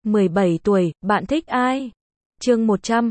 17 tuổi, bạn thích ai? Chương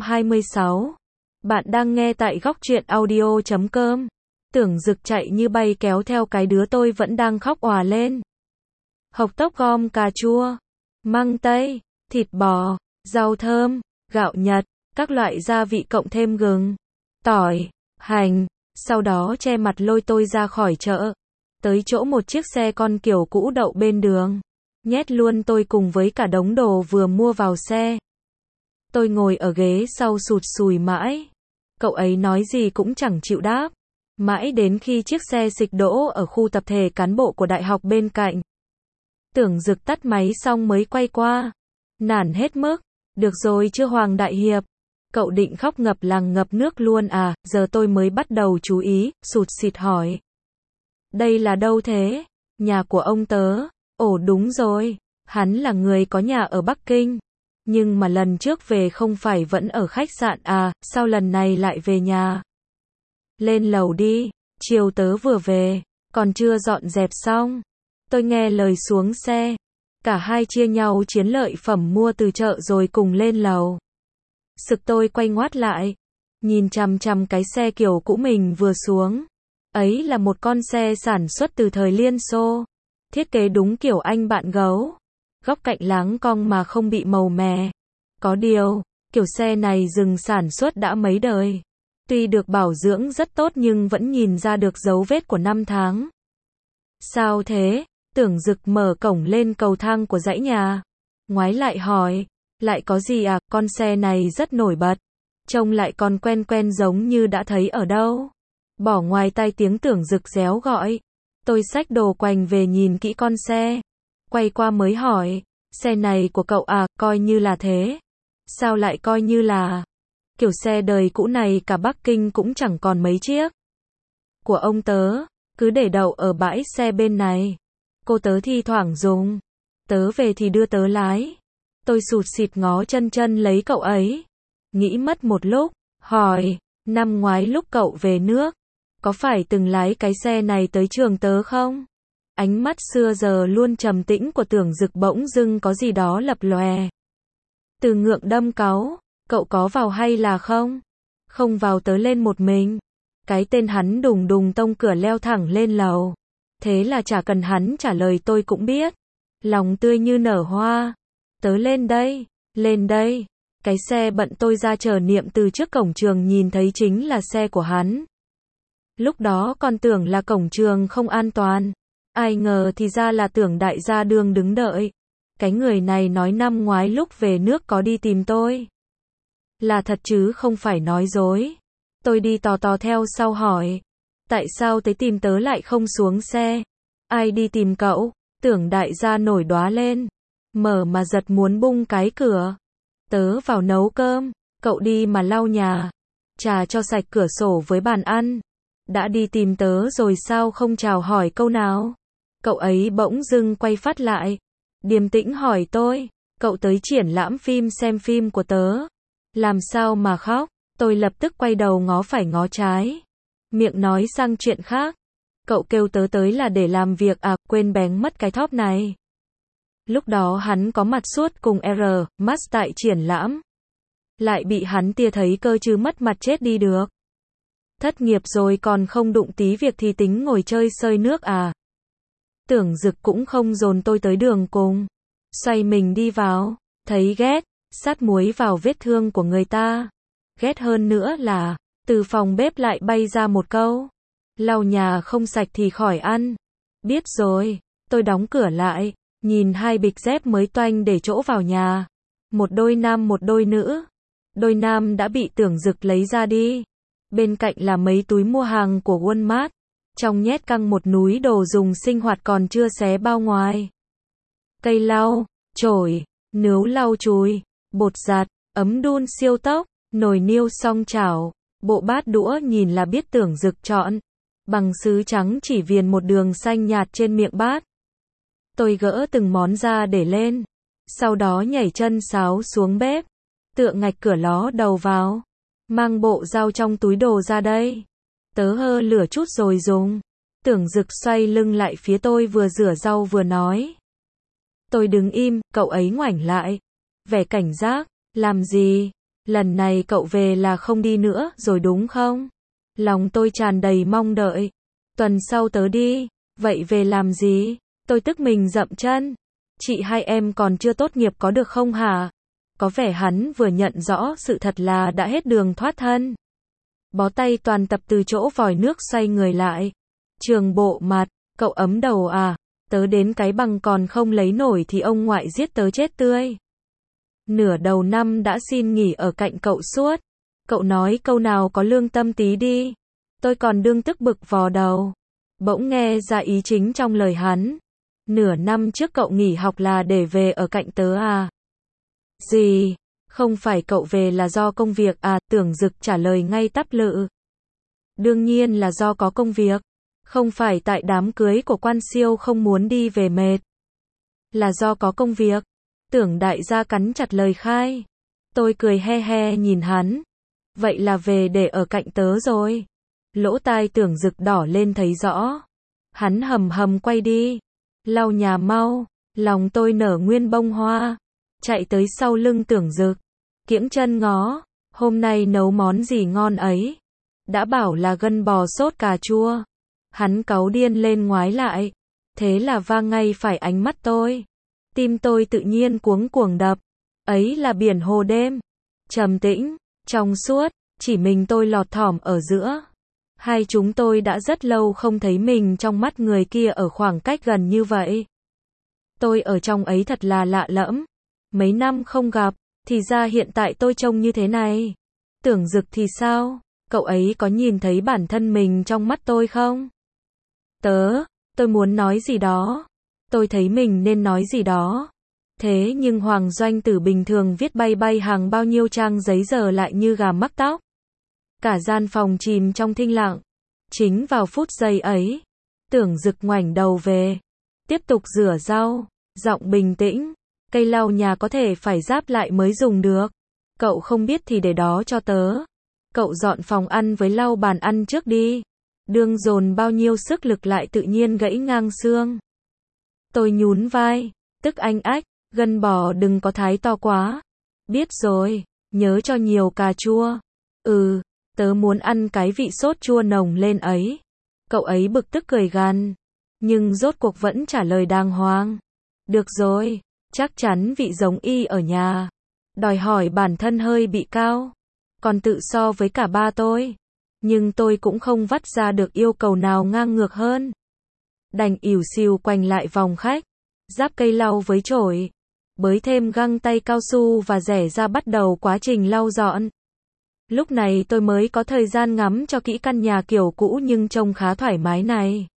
126. Bạn đang nghe tại góc truyện audio.com. Tưởng Dực chạy như bay kéo theo cái đứa tôi vẫn đang khóc òa lên. Hộc tốc gom cà chua, măng tây, thịt bò, rau thơm, gạo Nhật, các loại gia vị cộng thêm gừng, tỏi, hành, sau đó che mặt lôi tôi ra khỏi chợ. Tới chỗ một chiếc xe con kiểu cũ đậu bên đường. Nhét luôn tôi cùng với cả đống đồ vừa mua vào xe. Tôi ngồi ở ghế sau sụt sùi mãi. Cậu ấy nói gì cũng chẳng chịu đáp. Mãi đến khi chiếc xe xịch đỗ ở khu tập thể cán bộ của đại học bên cạnh. Tưởng Dực tắt máy xong mới quay qua. Nản hết mức. Được rồi chưa Hoàng Đại Hiệp. Cậu định khóc ngập làng ngập nước luôn à? Giờ tôi mới bắt đầu chú ý, sụt sịt hỏi. Đây là đâu thế? Nhà của ông tớ. Ồ đúng rồi. Hắn là người có nhà ở Bắc Kinh. Nhưng mà lần trước về không phải vẫn ở khách sạn à? Sao lần này lại về nhà? Lên lầu đi. Chiều tớ vừa về. Còn chưa dọn dẹp xong. Tôi nghe lời xuống xe. Cả hai chia nhau chiến lợi phẩm mua từ chợ rồi cùng lên lầu. Sực tôi quay ngoắt lại. Nhìn chằm chằm cái xe kiểu cũ mình vừa xuống. Ấy là một con xe sản xuất từ thời Liên Xô. Thiết kế đúng kiểu anh bạn gấu. Góc cạnh láng cong mà không bị màu mè. Có điều, kiểu xe này dừng sản xuất đã mấy đời. Tuy được bảo dưỡng rất tốt nhưng vẫn nhìn ra được dấu vết của năm tháng. Sao thế? Tưởng Dực mở cổng lên cầu thang của dãy nhà. Ngoái lại hỏi. Lại có gì à? Con xe này rất nổi bật. Trông lại còn quen quen giống như đã thấy ở đâu. Bỏ ngoài tai tiếng Tưởng Dực réo gọi. Tôi xách đồ quành về nhìn kỹ con xe. Quay qua mới hỏi. Xe này của cậu à? Coi như là thế. Sao lại coi như là? Kiểu xe đời cũ này cả Bắc Kinh cũng chẳng còn mấy chiếc. Của ông tớ. Cứ để đậu ở bãi xe bên này. Cô tớ thi thoảng dùng. Tớ về thì đưa tớ lái. Tôi sụt sịt ngó chân chân lấy cậu ấy. Nghĩ mất một lúc. Hỏi. Năm ngoái lúc cậu về nước. Có phải từng lái cái xe này tới trường tớ không? Ánh mắt xưa giờ luôn trầm tĩnh của Tưởng Dực bỗng dưng có gì đó lập lòe. Từ ngượng đâm cáu. Cậu có vào hay là không? Không vào tớ lên một mình. Cái tên hắn đùng đùng tông cửa leo thẳng lên lầu. Thế là chả cần hắn trả lời tôi cũng biết. Lòng tươi như nở hoa. Tớ lên đây. Lên đây. Cái xe bận tôi ra chờ Niệm từ trước cổng trường nhìn thấy chính là xe của hắn. Lúc đó còn tưởng là cổng trường không an toàn. Ai ngờ thì ra là Tưởng đại gia đường đứng đợi. Cái người này nói năm ngoái lúc về nước có đi tìm tôi. Là thật chứ không phải nói dối. Tôi đi tò tò theo sau hỏi. Tại sao tới tìm tớ lại không xuống xe? Ai đi tìm cậu? Tưởng đại gia nổi đoá lên. Mở mà giật muốn bung cái cửa. Tớ vào nấu cơm. Cậu đi mà lau nhà. Trà cho sạch cửa sổ với bàn ăn. Đã đi tìm tớ rồi sao không chào hỏi câu nào? Cậu ấy bỗng dưng quay phát lại. Điềm tĩnh hỏi tôi. Cậu tới triển lãm phim xem phim của tớ. Làm sao mà khóc? Tôi lập tức quay đầu ngó phải ngó trái. Miệng nói sang chuyện khác. Cậu kêu tớ tới là để làm việc à? Quên bén mất cái thóp này. Lúc đó hắn có mặt suốt cùng R. Max tại triển lãm. Lại bị hắn tia thấy cơ chứ mất mặt chết đi được. Thất nghiệp rồi còn không đụng tí việc thì tính ngồi chơi sơi nước à? Tưởng Dực cũng không dồn tôi tới đường cùng. Xoay mình đi vào. Thấy ghét. Sát muối vào vết thương của người ta. Ghét hơn nữa là. Từ phòng bếp lại bay ra một câu. Lau nhà không sạch thì khỏi ăn. Biết rồi. Tôi đóng cửa lại. Nhìn hai bịch dép mới toanh để chỗ vào nhà. Một đôi nam một đôi nữ. Đôi nam đã bị Tưởng Dực lấy ra đi. Bên cạnh là mấy túi mua hàng của Walmart. Trong nhét căng một núi đồ dùng sinh hoạt còn chưa xé bao ngoài. Cây lau, chổi, nướu lau chùi, bột giặt, ấm đun siêu tốc, nồi niêu song chảo, bộ bát đũa nhìn là biết Tưởng Dực chọn. Bằng sứ trắng chỉ viền một đường xanh nhạt trên miệng bát. Tôi gỡ từng món ra để lên. Sau đó nhảy chân sáo xuống bếp. Tựa ngạch cửa ló đầu vào. Mang bộ dao trong túi đồ ra đây. Tớ hơ lửa chút rồi dùng. Tưởng Dực xoay lưng lại phía tôi vừa rửa rau vừa nói. Tôi đứng im, cậu ấy ngoảnh lại. vẻ cảnh giác. Làm gì? Lần này cậu về là không đi nữa rồi đúng không? Lòng tôi tràn đầy mong đợi. Tuần sau tớ đi. Vậy về làm gì? Tôi tức mình dậm chân. Chị hai em còn chưa tốt nghiệp có được không hả? Có vẻ hắn vừa nhận rõ sự thật là đã hết đường thoát thân. Bó tay toàn tập từ chỗ vòi nước xoay người lại. Trường bộ mặt, cậu ấm đầu à? Tớ đến cái bằng còn không lấy nổi thì ông ngoại giết tớ chết tươi. Nửa đầu năm đã xin nghỉ ở cạnh cậu suốt. Cậu nói câu nào có lương tâm tí đi. Tôi còn đương tức bực vò đầu. Bỗng nghe ra ý chính trong lời hắn. Nửa năm trước cậu nghỉ học là để về ở cạnh tớ à? Gì? Không phải cậu về là do công việc à? Tưởng Dực trả lời ngay tắp lự. Đương nhiên là do có công việc. Không phải tại đám cưới của quan siêu không muốn đi về mệt. Là do có công việc. Tưởng đại gia cắn chặt lời khai. Tôi cười he he nhìn hắn. Vậy là về để ở cạnh tớ rồi. Lỗ tai Tưởng Dực đỏ lên thấy rõ. Hắn hầm hầm quay đi. Lau nhà mau. Lòng tôi nở nguyên bông hoa. Chạy tới sau lưng Tưởng Dực. Kiễng chân ngó. Hôm nay nấu món gì ngon ấy? Đã bảo là gân bò sốt cà chua. Hắn cáu điên lên ngoái lại. Thế là va ngay phải ánh mắt tôi. Tim tôi tự nhiên cuống cuồng đập. Ấy là biển hồ đêm. Trầm tĩnh, trong suốt, chỉ mình tôi lọt thỏm ở giữa. Hai chúng tôi đã rất lâu không thấy mình trong mắt người kia ở khoảng cách gần như vậy. Tôi ở trong ấy thật là lạ lẫm. Mấy năm không gặp, thì ra hiện tại tôi trông như thế này. Tưởng Dực thì sao? Cậu ấy có nhìn thấy bản thân mình trong mắt tôi không? Tôi muốn nói gì đó. Tôi thấy mình nên nói gì đó. Thế nhưng Hoàng Doanh Tử bình thường viết bay bay hàng bao nhiêu trang giấy giờ lại như gà mắc tóc. Cả gian phòng chìm trong thinh lặng. Chính vào phút giây ấy, Tưởng Dực ngoảnh đầu về. Tiếp tục rửa rau, giọng bình tĩnh. Cây lau nhà có thể phải ráp lại mới dùng được. Cậu không biết thì để đó cho tớ. Cậu dọn phòng ăn với lau bàn ăn trước đi. Đương dồn bao nhiêu sức lực lại tự nhiên gãy ngang xương. Tôi nhún vai, tức anh ách, gân bò đừng có thái to quá. Biết rồi, nhớ cho nhiều cà chua. Tớ muốn ăn cái vị sốt chua nồng lên ấy. Cậu ấy bực tức cười gằn, nhưng rốt cuộc vẫn trả lời đàng hoàng. Được rồi, chắc chắn vị giống y ở nhà. Đòi hỏi bản thân hơi bị cao. Còn tự so với cả ba tôi. Nhưng tôi cũng không vắt ra được yêu cầu nào ngang ngược hơn. Đành ỉu xìu quanh lại vòng khách. Giáp cây lau với chổi. Bới thêm găng tay cao su và rẻ ra bắt đầu quá trình lau dọn. Lúc này tôi mới có thời gian ngắm cho kỹ căn nhà kiểu cũ nhưng trông khá thoải mái này.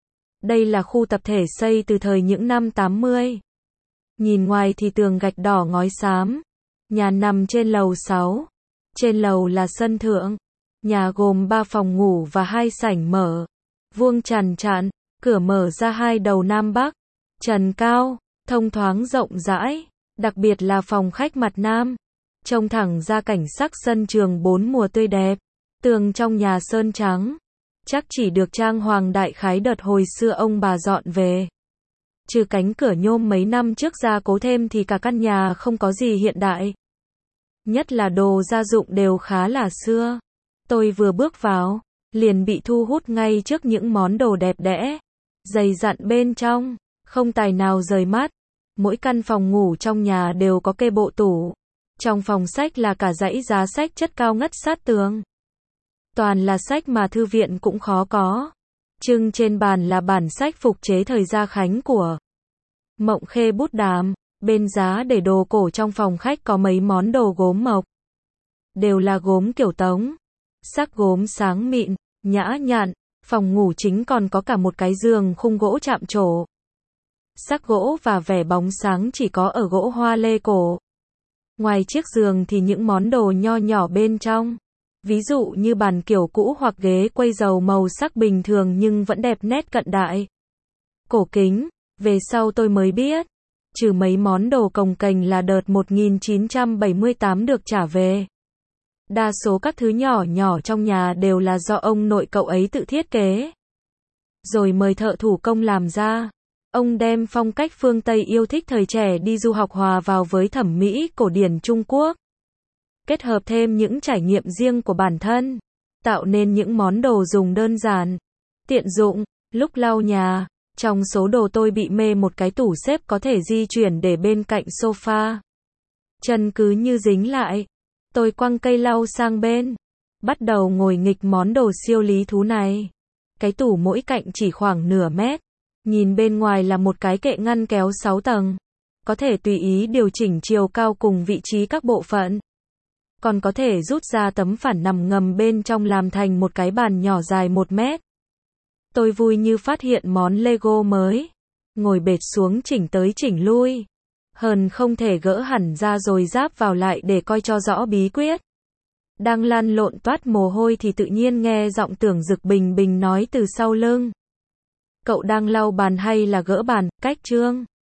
Đây là khu tập thể xây từ thời những năm 80. Nhìn ngoài thì tường gạch đỏ ngói xám. Nhà nằm trên lầu 6. Trên lầu là sân thượng. Nhà gồm 3 phòng ngủ và 2 sảnh mở. Vuông tràn trạn, cửa mở ra hai đầu nam bắc. Trần cao, thông thoáng rộng rãi. Đặc biệt là phòng khách mặt nam. Trông thẳng ra cảnh sắc sân trường 4 mùa tươi đẹp. Tường trong nhà sơn trắng. Chắc chỉ được trang hoàng đại khái đợt hồi xưa ông bà dọn về. Trừ cánh cửa nhôm mấy năm trước gia cố thêm thì cả căn nhà không có gì hiện đại. Nhất là đồ gia dụng đều khá là xưa. Tôi vừa bước vào, liền bị thu hút ngay trước những món đồ đẹp đẽ, dày dặn bên trong, không tài nào rời mắt. Mỗi căn phòng ngủ trong nhà đều có kê bộ tủ. Trong phòng sách là cả dãy giá sách chất cao ngất sát tường. Toàn là sách mà thư viện cũng khó có. Trưng trên bàn là bản sách phục chế thời Gia Khánh của Mộng Khê Bút Đàm. Bên giá để đồ cổ trong phòng khách có mấy món đồ gốm mộc. Đều là gốm kiểu Tống. Sắc gốm sáng mịn, nhã nhặn. Phòng ngủ chính còn có cả một cái giường khung gỗ chạm trổ. Sắc gỗ và vẻ bóng sáng chỉ có ở gỗ hoa lê cổ. Ngoài chiếc giường thì những món đồ nho nhỏ bên trong. Ví dụ như bàn kiểu cũ hoặc ghế quây dầu màu sắc bình thường nhưng vẫn đẹp nét cận đại. Cổ kính, về sau tôi mới biết. Trừ mấy món đồ cồng kềnh là đợt 1978 được trả về. Đa số các thứ nhỏ nhỏ trong nhà đều là do ông nội cậu ấy tự thiết kế. Rồi mời thợ thủ công làm ra. Ông đem phong cách phương Tây yêu thích thời trẻ đi du học hòa vào với thẩm mỹ cổ điển Trung Quốc. Kết hợp thêm những trải nghiệm riêng của bản thân, tạo nên những món đồ dùng đơn giản, tiện dụng. Lúc lau nhà, trong số đồ tôi bị mê một cái tủ xếp có thể di chuyển để bên cạnh sofa. Chân cứ như dính lại. Tôi quăng cây lau sang bên, bắt đầu ngồi nghịch món đồ siêu lý thú này. Cái tủ mỗi cạnh chỉ khoảng nửa mét. Nhìn bên ngoài là một cái kệ ngăn kéo 6 tầng. Có thể tùy ý điều chỉnh chiều cao cùng vị trí các bộ phận. Còn có thể rút ra tấm phản nằm ngầm bên trong làm thành một cái bàn nhỏ dài 1 mét. Tôi vui như phát hiện món Lego mới. Ngồi bệt xuống chỉnh tới chỉnh lui. Hờn không thể gỡ hẳn ra rồi ráp vào lại để coi cho rõ bí quyết. Đang lăn lộn toát mồ hôi thì tự nhiên nghe giọng Tưởng Dực bình bình nói từ sau lưng. Cậu đang lau bàn hay là gỡ bàn, cách Trương?